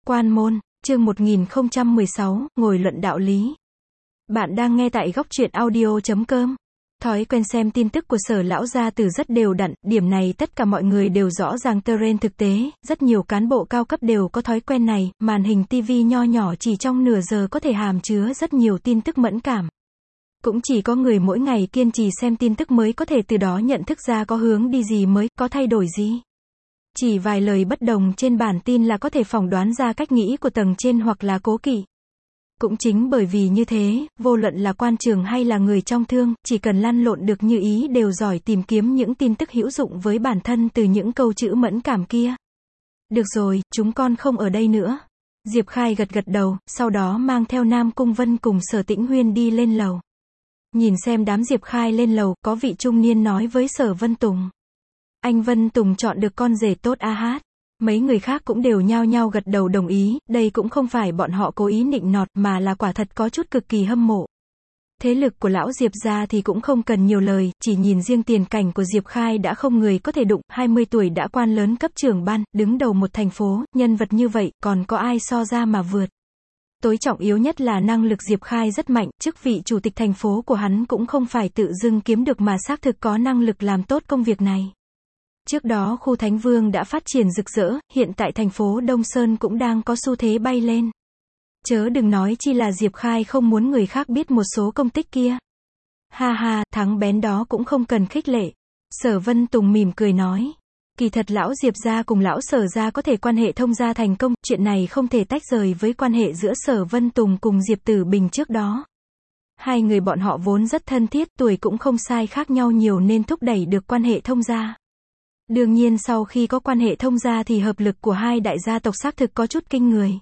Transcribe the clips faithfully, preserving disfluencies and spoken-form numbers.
Quan môn, chương một nghìn không trăm mười sáu, ngồi luận đạo lý. Bạn đang nghe tại góc truyện audio chấm com. Thói quen xem tin tức của Sở lão gia tử rất đều đặn, điểm này tất cả mọi người đều rõ ràng trên thực tế, rất nhiều cán bộ cao cấp đều có thói quen này, màn hình tivi nho nhỏ chỉ trong nửa giờ có thể hàm chứa rất nhiều tin tức mẫn cảm. Cũng chỉ có người mỗi ngày kiên trì xem tin tức mới có thể từ đó nhận thức ra có hướng đi gì mới, có thay đổi gì. Chỉ vài lời bất đồng trên bản tin là có thể phỏng đoán ra cách nghĩ của tầng trên hoặc là cố kỵ. Cũng chính bởi vì như thế, vô luận là quan trường hay là người trong thương, chỉ cần lăn lộn được như ý đều giỏi tìm kiếm những tin tức hữu dụng với bản thân từ những câu chữ mẫn cảm kia. Được rồi, chúng con không ở đây nữa. Diệp Khai gật gật đầu, sau đó mang theo Nam Cung Vân cùng Sở Tĩnh Huyên đi lên lầu. Nhìn xem đám Diệp Khai lên lầu, có vị trung niên nói với Sở Vân Tùng. Anh Vân Tùng chọn được con rể tốt a hát. Mấy người khác cũng đều nhao nhao gật đầu đồng ý, đây cũng không phải bọn họ cố ý nịnh nọt mà là quả thật có chút cực kỳ hâm mộ. Thế lực của lão Diệp gia thì cũng không cần nhiều lời, chỉ nhìn riêng tiền cảnh của Diệp Khai đã không người có thể đụng, hai mươi tuổi đã quan lớn cấp trưởng ban, đứng đầu một thành phố, nhân vật như vậy, còn có ai so ra mà vượt. Tối trọng yếu nhất là năng lực Diệp Khai rất mạnh, chức vị chủ tịch thành phố của hắn cũng không phải tự dưng kiếm được mà xác thực có năng lực làm tốt công việc này. Trước đó khu Thánh Vương đã phát triển rực rỡ, hiện tại thành phố Đông Sơn cũng đang có xu thế bay lên. Chớ đừng nói chi là Diệp Khai không muốn người khác biết một số công tích kia. Ha ha, thắng bén đó cũng không cần khích lệ. Sở Vân Tùng mỉm cười nói. Kỳ thật lão Diệp gia cùng lão Sở gia có thể quan hệ thông gia thành công, chuyện này không thể tách rời với quan hệ giữa Sở Vân Tùng cùng Diệp Tử Bình trước đó. Hai người bọn họ vốn rất thân thiết, tuổi cũng không sai khác nhau nhiều nên thúc đẩy được quan hệ thông gia. Đương nhiên sau khi có quan hệ thông gia thì hợp lực của hai đại gia tộc xác thực có chút kinh người.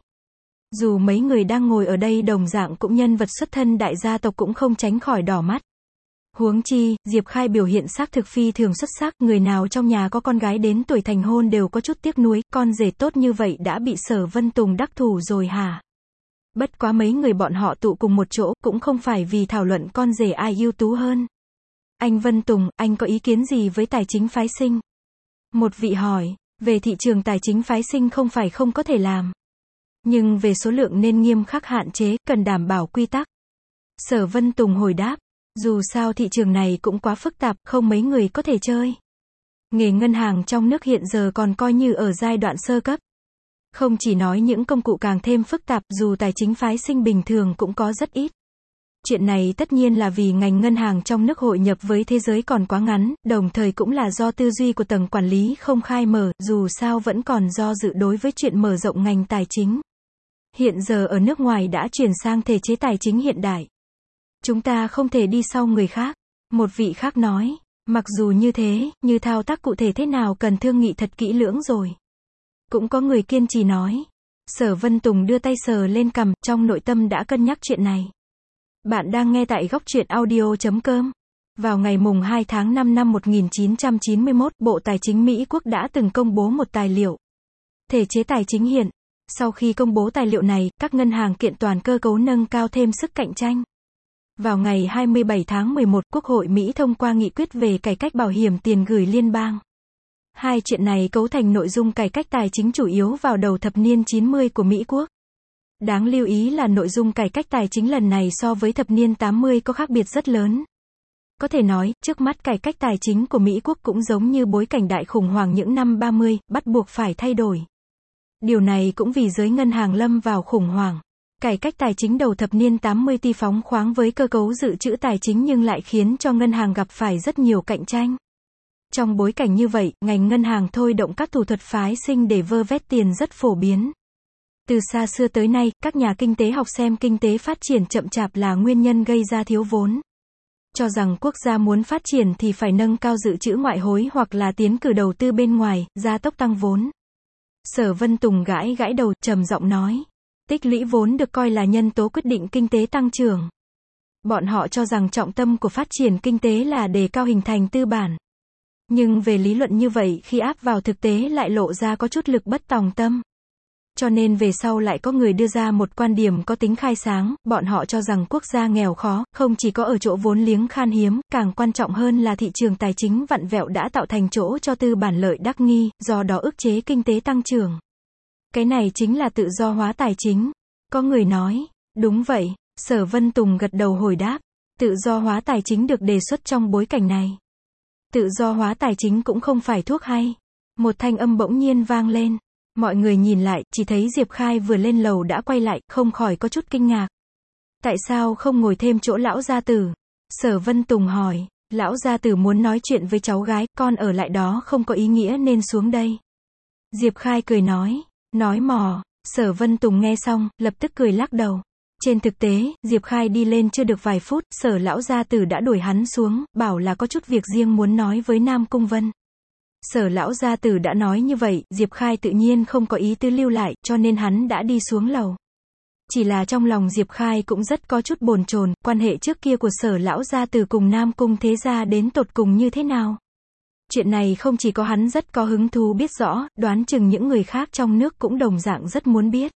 Dù mấy người đang ngồi ở đây đồng dạng cũng nhân vật xuất thân đại gia tộc cũng không tránh khỏi đỏ mắt. Huống chi, Diệp Khai biểu hiện xác thực phi thường xuất sắc, người nào trong nhà có con gái đến tuổi thành hôn đều có chút tiếc nuối, con rể tốt như vậy đã bị Sở Vân Tùng đắc thủ rồi hả? Bất quá mấy người bọn họ tụ cùng một chỗ, cũng không phải vì thảo luận con rể ai ưu tú hơn. Anh Vân Tùng, anh có ý kiến gì với tài chính phái sinh? Một vị hỏi, về thị trường tài chính phái sinh không phải không có thể làm. Nhưng về số lượng nên nghiêm khắc hạn chế, cần đảm bảo quy tắc. Sở Vân Tùng hồi đáp, dù sao thị trường này cũng quá phức tạp, không mấy người có thể chơi. Nghề ngân hàng trong nước hiện giờ còn coi như ở giai đoạn sơ cấp. Không chỉ nói những công cụ càng thêm phức tạp, dù tài chính phái sinh bình thường cũng có rất ít. Chuyện này tất nhiên là vì ngành ngân hàng trong nước hội nhập với thế giới còn quá ngắn, đồng thời cũng là do tư duy của tầng quản lý không khai mở, dù sao vẫn còn do dự đối với chuyện mở rộng ngành tài chính. Hiện giờ ở nước ngoài đã chuyển sang thể chế tài chính hiện đại. Chúng ta không thể đi sau người khác. Một vị khác nói, mặc dù như thế, như thao tác cụ thể thế nào cần thương nghị thật kỹ lưỡng rồi. Cũng có người kiên trì nói. Sở Vân Tùng đưa tay sờ lên cằm, trong nội tâm đã cân nhắc chuyện này. Bạn đang nghe tại góc truyện audio chấm com. Vào ngày mùng hai tháng năm năm một nghìn chín trăm chín mươi mốt, Bộ Tài chính Mỹ Quốc đã từng công bố một tài liệu. Thể chế tài chính hiện. Sau khi công bố tài liệu này, các ngân hàng kiện toàn cơ cấu nâng cao thêm sức cạnh tranh. Vào ngày hai mươi bảy tháng mười một, Quốc hội Mỹ thông qua nghị quyết về cải cách bảo hiểm tiền gửi liên bang. Hai chuyện này cấu thành nội dung cải cách tài chính chủ yếu vào đầu thập niên chín mươi của Mỹ Quốc. Đáng lưu ý là nội dung cải cách tài chính lần này so với thập niên tám mươi có khác biệt rất lớn. Có thể nói, trước mắt cải cách tài chính của Mỹ Quốc cũng giống như bối cảnh đại khủng hoảng những năm ba mươi, bắt buộc phải thay đổi. Điều này cũng vì giới ngân hàng lâm vào khủng hoảng. Cải cách tài chính đầu thập niên tám mươi ti phóng khoáng với cơ cấu dự trữ tài chính nhưng lại khiến cho ngân hàng gặp phải rất nhiều cạnh tranh. Trong bối cảnh như vậy, ngành ngân hàng thôi động các thủ thuật phái sinh để vơ vét tiền rất phổ biến. Từ xa xưa tới nay, các nhà kinh tế học xem kinh tế phát triển chậm chạp là nguyên nhân gây ra thiếu vốn. Cho rằng quốc gia muốn phát triển thì phải nâng cao dự trữ ngoại hối hoặc là tiến cử đầu tư bên ngoài, gia tốc tăng vốn. Sở Vân Tùng gãi gãi đầu, trầm giọng nói. Tích lũy vốn được coi là nhân tố quyết định kinh tế tăng trưởng. Bọn họ cho rằng trọng tâm của phát triển kinh tế là đề cao hình thành tư bản. Nhưng về lý luận như vậy khi áp vào thực tế lại lộ ra có chút lực bất tòng tâm. Cho nên về sau lại có người đưa ra một quan điểm có tính khai sáng, bọn họ cho rằng quốc gia nghèo khó, không chỉ có ở chỗ vốn liếng khan hiếm, càng quan trọng hơn là thị trường tài chính vặn vẹo đã tạo thành chỗ cho tư bản lợi đắc nghi, do đó ức chế kinh tế tăng trưởng. Cái này chính là tự do hóa tài chính. Có người nói, đúng vậy, Sở Vân Tùng gật đầu hồi đáp, tự do hóa tài chính được đề xuất trong bối cảnh này. Tự do hóa tài chính cũng không phải thuốc hay. Một thanh âm bỗng nhiên vang lên. Mọi người nhìn lại, chỉ thấy Diệp Khai vừa lên lầu đã quay lại, không khỏi có chút kinh ngạc. Tại sao không ngồi thêm chỗ lão gia tử? Sở Vân Tùng hỏi, lão gia tử muốn nói chuyện với cháu gái, con ở lại đó không có ý nghĩa nên xuống đây. Diệp Khai cười nói, nói mò. Sở Vân Tùng nghe xong, lập tức cười lắc đầu. Trên thực tế, Diệp Khai đi lên chưa được vài phút, Sở lão gia tử đã đuổi hắn xuống, bảo là có chút việc riêng muốn nói với Nam Cung Vân. Sở lão gia tử đã nói như vậy, Diệp Khai tự nhiên không có ý tư lưu lại, cho nên hắn đã đi xuống lầu. Chỉ là trong lòng Diệp Khai cũng rất có chút bồn chồn, quan hệ trước kia của Sở lão gia tử cùng Nam Cung thế gia đến tột cùng như thế nào. Chuyện này không chỉ có hắn rất có hứng thú biết rõ, đoán chừng những người khác trong nước cũng đồng dạng rất muốn biết.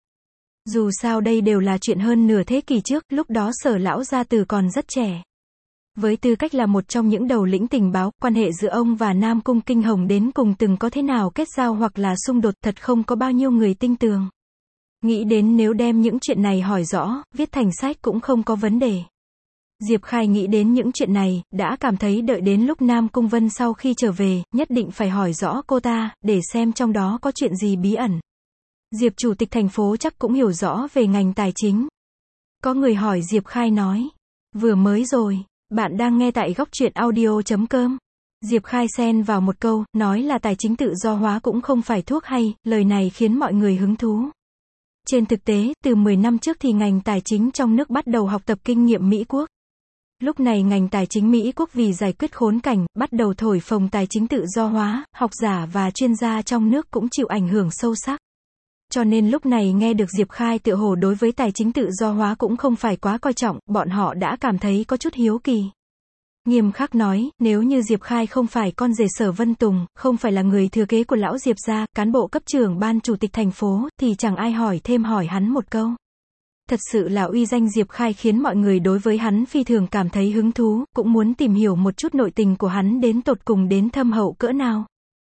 Dù sao đây đều là chuyện hơn nửa thế kỷ trước, lúc đó Sở lão gia tử còn rất trẻ. Với tư cách là một trong những đầu lĩnh tình báo, quan hệ giữa ông và Nam Cung Kinh Hồng đến cùng từng có thế nào kết giao hoặc là xung đột, thật không có bao nhiêu người tin tường. Nghĩ đến nếu đem những chuyện này hỏi rõ, viết thành sách cũng không có vấn đề. Diệp Khai nghĩ đến những chuyện này, đã cảm thấy đợi đến lúc Nam Cung Vân sau khi trở về, nhất định phải hỏi rõ cô ta, để xem trong đó có chuyện gì bí ẩn. Diệp chủ tịch thành phố chắc cũng hiểu rõ về ngành tài chính. Có người hỏi Diệp Khai nói, vừa mới rồi, bạn đang nghe tại góc truyện audio chấm com. Diệp Khai xen vào một câu, nói là tài chính tự do hóa cũng không phải thuốc hay, lời này khiến mọi người hứng thú. Trên thực tế, từ mười năm trước thì ngành tài chính trong nước bắt đầu học tập kinh nghiệm Mỹ quốc. Lúc này ngành tài chính Mỹ quốc vì giải quyết khốn cảnh, bắt đầu thổi phồng tài chính tự do hóa, học giả và chuyên gia trong nước cũng chịu ảnh hưởng sâu sắc. Cho nên lúc này nghe được Diệp Khai tựa hồ đối với tài chính tự do hóa cũng không phải quá coi trọng, bọn họ đã cảm thấy có chút hiếu kỳ. Nghiêm khắc nói, nếu như Diệp Khai không phải con rể Sở Vân Tùng, không phải là người thừa kế của lão Diệp gia, cán bộ cấp trưởng ban chủ tịch thành phố, thì chẳng ai hỏi thêm hỏi hắn một câu. Thật sự là uy danh Diệp Khai khiến mọi người đối với hắn phi thường cảm thấy hứng thú, cũng muốn tìm hiểu một chút nội tình của hắn đến tột cùng đến thâm hậu cỡ nào.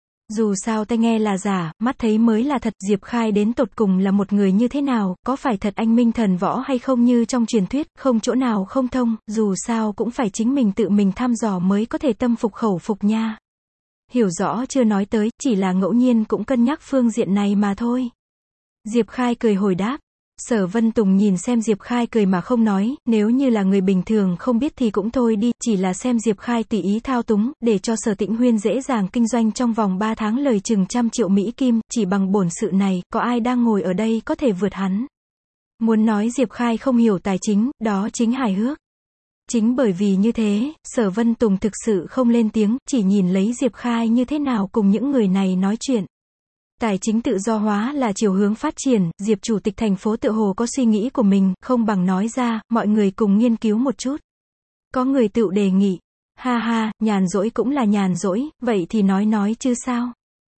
Dù sao tai nghe là giả, mắt thấy mới là thật, Diệp Khai đến tột cùng là một người như thế nào, có phải thật anh minh thần võ hay không như trong truyền thuyết, không chỗ nào không thông, dù sao cũng phải chính mình tự mình thăm dò mới có thể tâm phục khẩu phục nha. Hiểu rõ chưa nói tới, chỉ là ngẫu nhiên cũng cân nhắc phương diện này mà thôi. Diệp Khai cười hồi đáp. Sở Vân Tùng nhìn xem Diệp Khai cười mà không nói, nếu như là người bình thường không biết thì cũng thôi đi, chỉ là xem Diệp Khai tùy ý thao túng, để cho Sở Tĩnh Huyên dễ dàng kinh doanh trong vòng ba tháng lời chừng trăm triệu Mỹ Kim, chỉ bằng bổn sự này, có ai đang ngồi ở đây có thể vượt hắn. Muốn nói Diệp Khai không hiểu tài chính, đó chính hài hước. Chính bởi vì như thế, Sở Vân Tùng thực sự không lên tiếng, chỉ nhìn lấy Diệp Khai như thế nào cùng những người này nói chuyện. Tài chính tự do hóa là chiều hướng phát triển, Diệp chủ tịch thành phố tự hồ có suy nghĩ của mình, không bằng nói ra, mọi người cùng nghiên cứu một chút. Có người tự đề nghị, ha ha, nhàn rỗi cũng là nhàn rỗi, vậy thì nói nói chứ sao.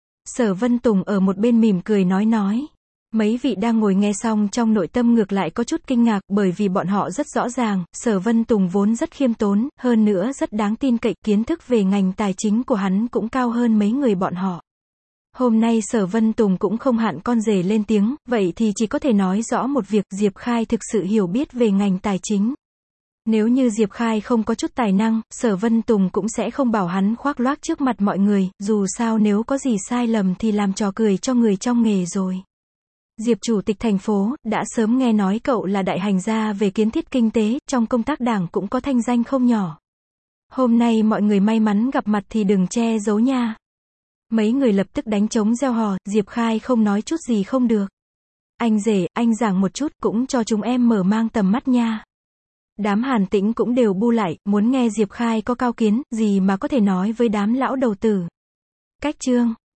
Sở Vân Tùng ở một bên mỉm cười nói nói. Mấy vị đang ngồi nghe xong trong nội tâm ngược lại có chút kinh ngạc, bởi vì bọn họ rất rõ ràng, Sở Vân Tùng vốn rất khiêm tốn, hơn nữa rất đáng tin cậy, kiến thức về ngành tài chính của hắn cũng cao hơn mấy người bọn họ. Hôm nay Sở Vân Tùng cũng không hạn con rể lên tiếng, vậy thì chỉ có thể nói rõ một việc, Diệp Khai thực sự hiểu biết về ngành tài chính. Nếu như Diệp Khai không có chút tài năng, Sở Vân Tùng cũng sẽ không bảo hắn khoác loác trước mặt mọi người, dù sao nếu có gì sai lầm thì làm trò cười cho người trong nghề rồi. Diệp chủ tịch thành phố, đã sớm nghe nói cậu là đại hành gia về kiến thiết kinh tế, trong công tác đảng cũng có thanh danh không nhỏ. Hôm nay mọi người may mắn gặp mặt thì đừng che giấu nha. Mấy người lập tức đánh trống reo hò, Diệp Khai không nói chút gì không được. Anh rể, anh giảng một chút cũng cho chúng em mở mang tầm mắt nha. Đám Hàn Tĩnh cũng đều bu lại, muốn nghe Diệp Khai có cao kiến, gì mà có thể nói với đám lão đầu tử. Cách chương